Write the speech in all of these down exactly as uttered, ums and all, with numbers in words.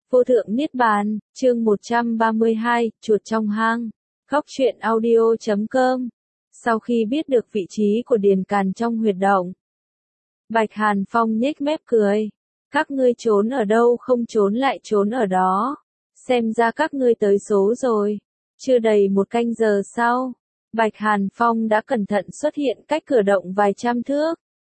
Vô thượng Niết Bàn, chương một trăm ba mươi hai, chuột trong hang. Góc truyện audio chấm com. Sau khi biết được vị trí của Điền Càn trong huyệt động, Bạch Hàn Phong nhếch mép cười. Các ngươi trốn ở đâu không trốn lại trốn ở đó. Xem ra các ngươi tới số rồi. Chưa đầy một canh giờ sau, Bạch Hàn Phong đã cẩn thận xuất hiện cách cửa động vài trăm thước.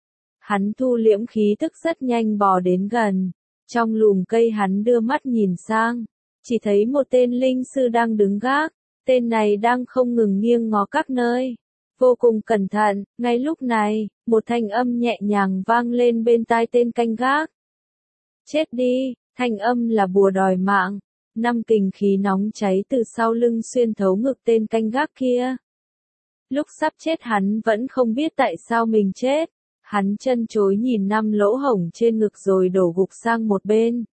Hắn thu liễm khí tức rất nhanh bò đến gần. Trong lùm cây hắn đưa mắt nhìn sang, chỉ thấy một tên linh sư đang đứng gác, tên này đang không ngừng nghiêng ngó các nơi, vô cùng cẩn thận. Ngay lúc này, một thanh âm nhẹ nhàng vang lên bên tai tên canh gác. Chết đi, thanh âm là bùa đòi mạng, năm kình khí nóng cháy từ sau lưng xuyên thấu ngực tên canh gác kia. Lúc sắp chết hắn vẫn không biết tại sao mình chết. Hắn chân chối nhìn năm lỗ hổng trên ngực rồi đổ gục sang một bên.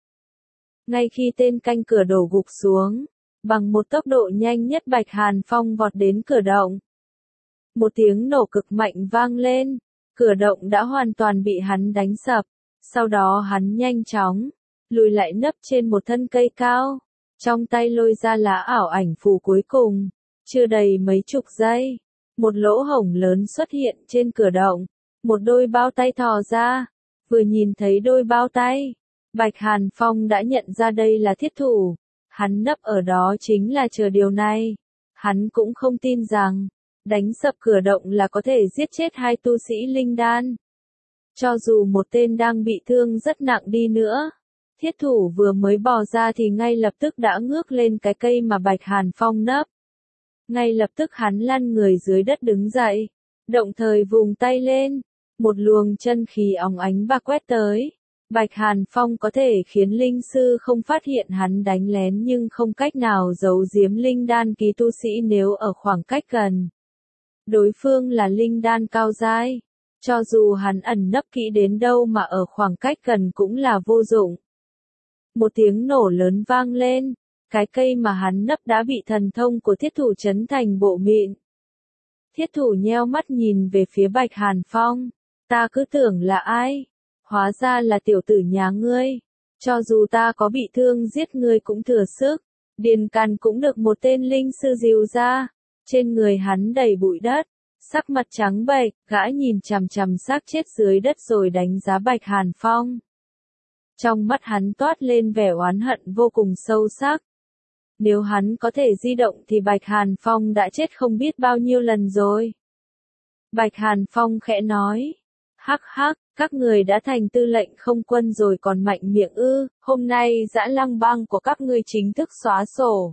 Ngay khi tên canh cửa đổ gục xuống, bằng một tốc độ nhanh nhất Bạch Hàn Phong vọt đến cửa động. Một tiếng nổ cực mạnh vang lên, cửa động đã hoàn toàn bị hắn đánh sập. Sau đó hắn nhanh chóng lùi lại nấp trên một thân cây cao, trong tay lôi ra lá ảo ảnh phù cuối cùng. Chưa đầy mấy chục giây, một lỗ hổng lớn xuất hiện trên cửa động. Một đôi bao tay thò ra, vừa nhìn thấy đôi bao tay, Bạch Hàn Phong đã nhận ra đây là thiết thủ. Hắn nấp ở đó chính là chờ điều này. Hắn cũng không tin rằng, đánh sập cửa động là có thể giết chết hai tu sĩ linh đan. Cho dù một tên đang bị thương rất nặng đi nữa, thiết thủ vừa mới bò ra thì ngay lập tức đã ngước lên cái cây mà Bạch Hàn Phong nấp. Ngay lập tức hắn lăn người dưới đất đứng dậy, đồng thời vùng tay lên. Một luồng chân khí óng ánh bạc quét tới. Bạch Hàn Phong có thể khiến linh sư không phát hiện hắn đánh lén nhưng không cách nào giấu giếm linh đan kỳ tu sĩ nếu ở khoảng cách gần. Đối phương là linh đan cao giai. Cho dù hắn ẩn nấp kỹ đến đâu mà ở khoảng cách gần cũng là vô dụng. Một tiếng nổ lớn vang lên. Cái cây mà hắn nấp đã bị thần thông của thiết thủ chấn thành bộ mịn. Thiết thủ nheo mắt nhìn về phía Bạch Hàn Phong. Ta cứ tưởng là ai? Hóa ra là tiểu tử nhà ngươi. Cho dù ta có bị thương giết ngươi cũng thừa sức. Điền Càn cũng được một tên linh sư dìu ra. Trên người hắn đầy bụi đất. Sắc mặt trắng bệch, gã nhìn chằm chằm xác chết dưới đất rồi đánh giá Bạch Hàn Phong. Trong mắt hắn toát lên vẻ oán hận vô cùng sâu sắc. Nếu hắn có thể di động thì Bạch Hàn Phong đã chết không biết bao nhiêu lần rồi. Bạch Hàn Phong khẽ nói. Hắc hắc, các người đã thành tư lệnh không quân rồi còn mạnh miệng ư, hôm nay Dã Lăng Bang của các ngươi chính thức xóa sổ.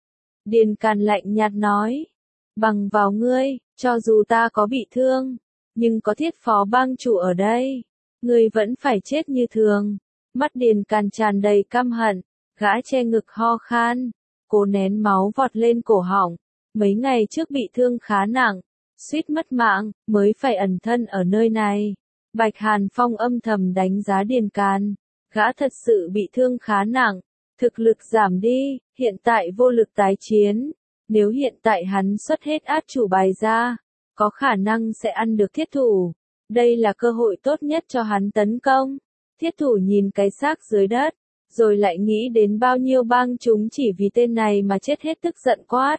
Điền Càn lạnh nhạt nói, bằng vào ngươi, cho dù ta có bị thương, nhưng có Thiết Phó bang chủ ở đây, ngươi vẫn phải chết như thường. Mắt Điền Càn tràn đầy căm hận, gã che ngực ho khan, cố nén máu vọt lên cổ họng, mấy ngày trước bị thương khá nặng. Suýt mất mạng, mới phải ẩn thân ở nơi này. Bạch Hàn Phong âm thầm đánh giá Điền Càn. Gã thật sự bị thương khá nặng. Thực lực giảm đi, hiện tại vô lực tái chiến. Nếu hiện tại hắn xuất hết át chủ bài ra, có khả năng sẽ ăn được thiết thủ. Đây là cơ hội tốt nhất cho hắn tấn công. Thiết thủ nhìn cái xác dưới đất, rồi lại nghĩ đến bao nhiêu bang chúng chỉ vì tên này mà chết hết tức giận quát.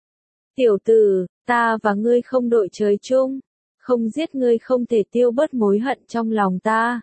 Tiểu tử, ta và ngươi không đội trời chung, không giết ngươi không thể tiêu bớt mối hận trong lòng ta.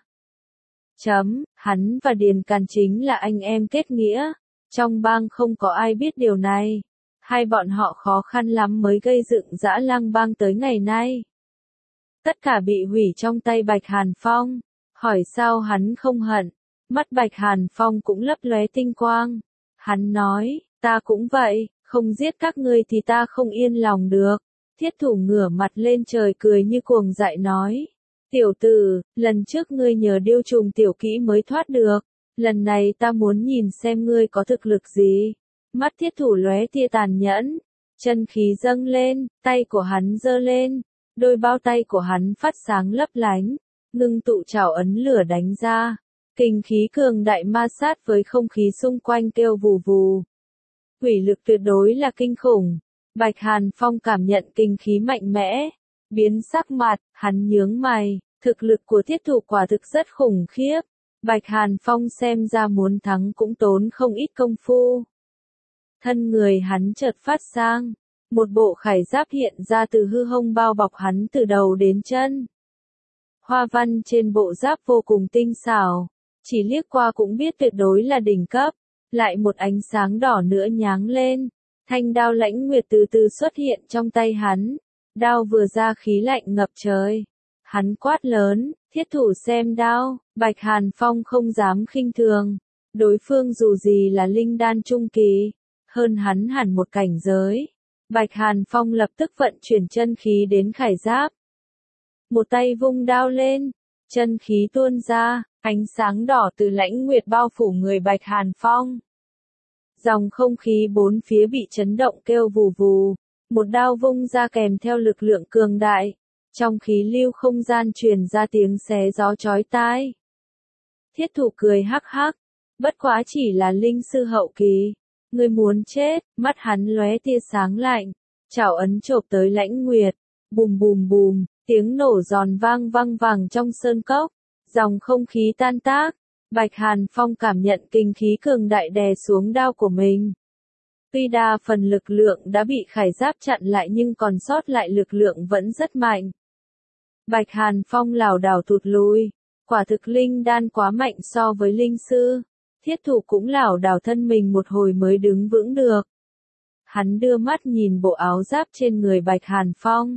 Chấm, hắn và Điền Càn chính là anh em kết nghĩa, trong bang không có ai biết điều này. Hai bọn họ khó khăn lắm mới gây dựng Dã Lăng Bang tới ngày nay. Tất cả bị hủy trong tay Bạch Hàn Phong, hỏi sao hắn không hận, mắt Bạch Hàn Phong cũng lấp lóe tinh quang. Hắn nói, ta cũng vậy. Không giết các ngươi thì ta không yên lòng được. Thiết thủ ngửa mặt lên trời cười như cuồng dại nói. Tiểu tử, lần trước ngươi nhờ điêu trùng tiểu kỹ mới thoát được. Lần này ta muốn nhìn xem ngươi có thực lực gì. Mắt thiết thủ lóe tia tàn nhẫn. Chân khí dâng lên, tay của hắn giơ lên. Đôi bao tay của hắn phát sáng lấp lánh. Ngưng tụ trảo ấn lửa đánh ra. Kình khí cường đại ma sát với không khí xung quanh kêu vù vù. Quỷ lực tuyệt đối là kinh khủng. Bạch Hàn Phong cảm nhận kinh khí mạnh mẽ. Biến sắc mặt, hắn nhướng mày. Thực lực của thiết thủ quả thực rất khủng khiếp. Bạch Hàn Phong xem ra muốn thắng cũng tốn không ít công phu. Thân người hắn chợt phát sang, một bộ khải giáp hiện ra từ hư không bao bọc hắn từ đầu đến chân. Hoa văn trên bộ giáp vô cùng tinh xảo, chỉ liếc qua cũng biết tuyệt đối là đỉnh cấp, lại một ánh sáng đỏ nữa nháng lên, thanh đao lãnh nguyệt từ từ xuất hiện trong tay hắn, đao vừa ra khí lạnh ngập trời. Hắn quát lớn, thiết thủ xem đao, Bạch Hàn Phong không dám khinh thường, đối phương dù gì là linh đan trung kỳ, hơn hắn hẳn một cảnh giới. Bạch Hàn Phong lập tức vận chuyển chân khí đến khải giáp. Một tay vung đao lên, chân khí tuôn ra, ánh sáng đỏ từ lãnh nguyệt bao phủ người Bạch Hàn Phong. Dòng không khí bốn phía bị chấn động kêu vù vù, một đao vung ra kèm theo lực lượng cường đại, trong khí lưu không gian truyền ra tiếng xé gió chói tai. Thiết thủ cười hắc hắc, bất quá chỉ là linh sư hậu kỳ, ngươi muốn chết, mắt hắn lóe tia sáng lạnh, chảo ấn chộp tới lãnh nguyệt, bùm bùm bùm, tiếng nổ giòn vang vang vang trong sơn cốc, dòng không khí tan tác, Bạch Hàn Phong cảm nhận kinh khí cường đại đè xuống đao của mình. Tuy đa phần lực lượng đã bị khải giáp chặn lại nhưng còn sót lại lực lượng vẫn rất mạnh. Bạch Hàn Phong lảo đảo tụt lùi, quả thực linh đan quá mạnh so với linh sư, thiết thủ cũng lảo đảo thân mình một hồi mới đứng vững được. Hắn đưa mắt nhìn bộ áo giáp trên người Bạch Hàn Phong,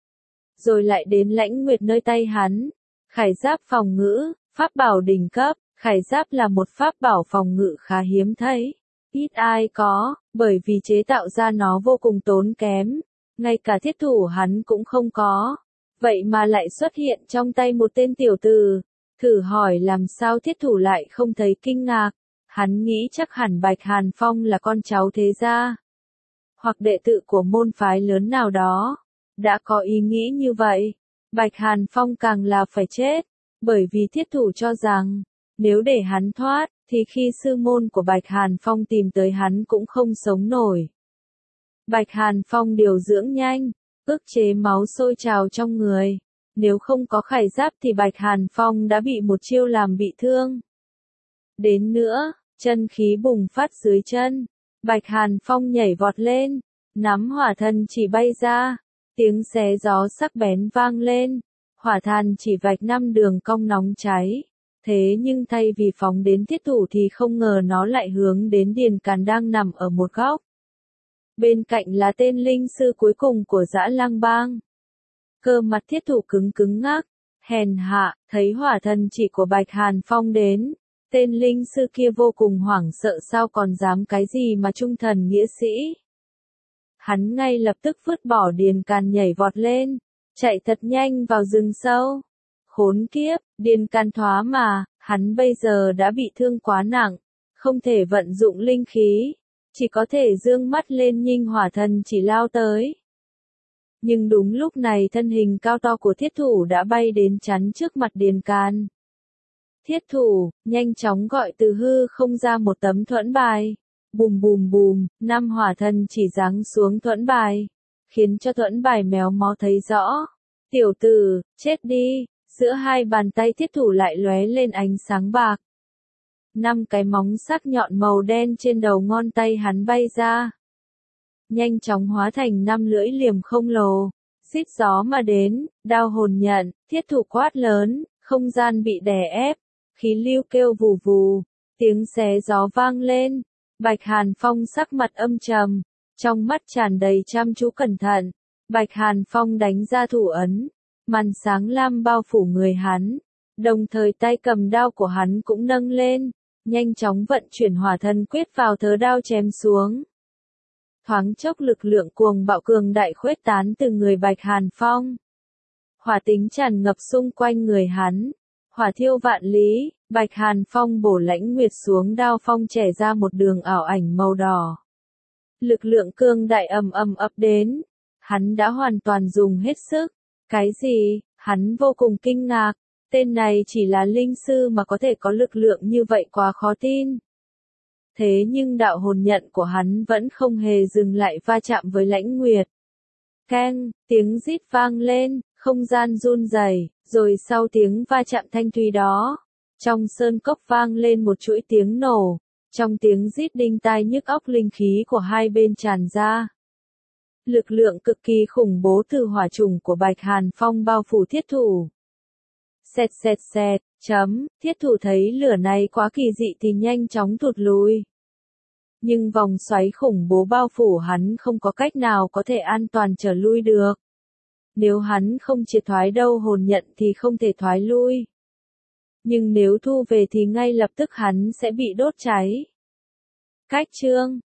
rồi lại đến lãnh nguyệt nơi tay hắn, khải giáp phòng ngự, pháp bảo đỉnh cấp, khải giáp là một pháp bảo phòng ngự khá hiếm thấy, ít ai có, bởi vì chế tạo ra nó vô cùng tốn kém, ngay cả thiết thủ hắn cũng không có. Vậy mà lại xuất hiện trong tay một tên tiểu tử, thử hỏi làm sao thiết thủ lại không thấy kinh ngạc, hắn nghĩ chắc hẳn Bạch Hàn Phong là con cháu thế gia, hoặc đệ tử của môn phái lớn nào đó, đã có ý nghĩ như vậy, Bạch Hàn Phong càng là phải chết, bởi vì thiết thủ cho rằng, nếu để hắn thoát, thì khi sư môn của Bạch Hàn Phong tìm tới hắn cũng không sống nổi. Bạch Hàn Phong điều dưỡng nhanh, ức chế máu sôi trào trong người. Nếu không có khải giáp thì Bạch Hàn Phong đã bị một chiêu làm bị thương. Đến nữa, chân khí bùng phát dưới chân. Bạch Hàn Phong nhảy vọt lên, nắm hỏa thần chỉ bay ra. Tiếng xé gió sắc bén vang lên. Hỏa than chỉ vạch năm đường cong nóng cháy. Thế nhưng thay vì phóng đến thiết thủ thì không ngờ nó lại hướng đến Điền Càn đang nằm ở một góc. Bên cạnh là tên linh sư cuối cùng của Dã Lăng Bang. Cơ mặt thiết thủ cứng cứng ngắc, hèn hạ, thấy hỏa thần chỉ của Bạch Hàn Phong đến. Tên linh sư kia vô cùng hoảng sợ sao còn dám cái gì mà trung thần nghĩa sĩ. Hắn ngay lập tức vứt bỏ Điền Càn nhảy vọt lên, chạy thật nhanh vào rừng sâu. Khốn kiếp, Điền Càn thoá mà, hắn bây giờ đã bị thương quá nặng, không thể vận dụng linh khí. Chỉ có thể dương mắt lên nhìn hỏa thần chỉ lao tới. Nhưng đúng lúc này thân hình cao to của thiết thủ đã bay đến chắn trước mặt Điền Càn. Thiết thủ, nhanh chóng gọi từ hư không ra một tấm thuẫn bài. Bùm bùm bùm, năm hỏa thần chỉ giáng xuống thuẫn bài. Khiến cho thuẫn bài méo mó thấy rõ. Tiểu tử, chết đi, giữa hai bàn tay thiết thủ lại lóe lên ánh sáng bạc. Năm cái móng sắc nhọn màu đen trên đầu ngón tay hắn bay ra. Nhanh chóng hóa thành năm lưỡi liềm khổng lồ, xít gió mà đến, đao hồn nhận, thiết thủ quát lớn, không gian bị đè ép, khí lưu kêu vù vù, tiếng xé gió vang lên, Bạch Hàn Phong sắc mặt âm trầm, trong mắt tràn đầy chăm chú cẩn thận, Bạch Hàn Phong đánh ra thủ ấn, màn sáng lam bao phủ người hắn, đồng thời tay cầm đao của hắn cũng nâng lên. Nhanh chóng vận chuyển hỏa thần quyết vào thớ đao chém xuống. Thoáng chốc lực lượng cuồng bạo cường đại khuếch tán từ người Bạch Hàn Phong. Hỏa tính tràn ngập xung quanh người hắn. Hỏa thiêu vạn lý, Bạch Hàn Phong bổ lãnh nguyệt xuống đao phong chẻ ra một đường ảo ảnh màu đỏ. Lực lượng cường đại ầm ầm ập đến. Hắn đã hoàn toàn dùng hết sức. Cái gì? Hắn vô cùng kinh ngạc. Tên này chỉ là linh sư mà có thể có lực lượng như vậy quá khó tin. Thế nhưng đạo hồn nhận của hắn vẫn không hề dừng lại va chạm với lãnh nguyệt. Keng, tiếng rít vang lên, không gian run rẩy, rồi sau tiếng va chạm thanh thúy đó, Trong sơn cốc vang lên một chuỗi tiếng nổ, trong tiếng rít đinh tai nhức óc linh khí của hai bên tràn ra. Lực lượng cực kỳ khủng bố từ hỏa trùng của Bạch Hàn Phong bao phủ thiết thủ. Xẹt xẹt xẹt, chấm, thiết thủ thấy lửa này quá kỳ dị thì nhanh chóng thụt lùi. Nhưng vòng xoáy khủng bố bao phủ hắn không có cách nào có thể an toàn trở lui được. Nếu hắn không triệt thoái đâu hồn nhận thì không thể thoái lui. Nhưng nếu thu về thì ngay lập tức hắn sẽ bị đốt cháy. Cách chương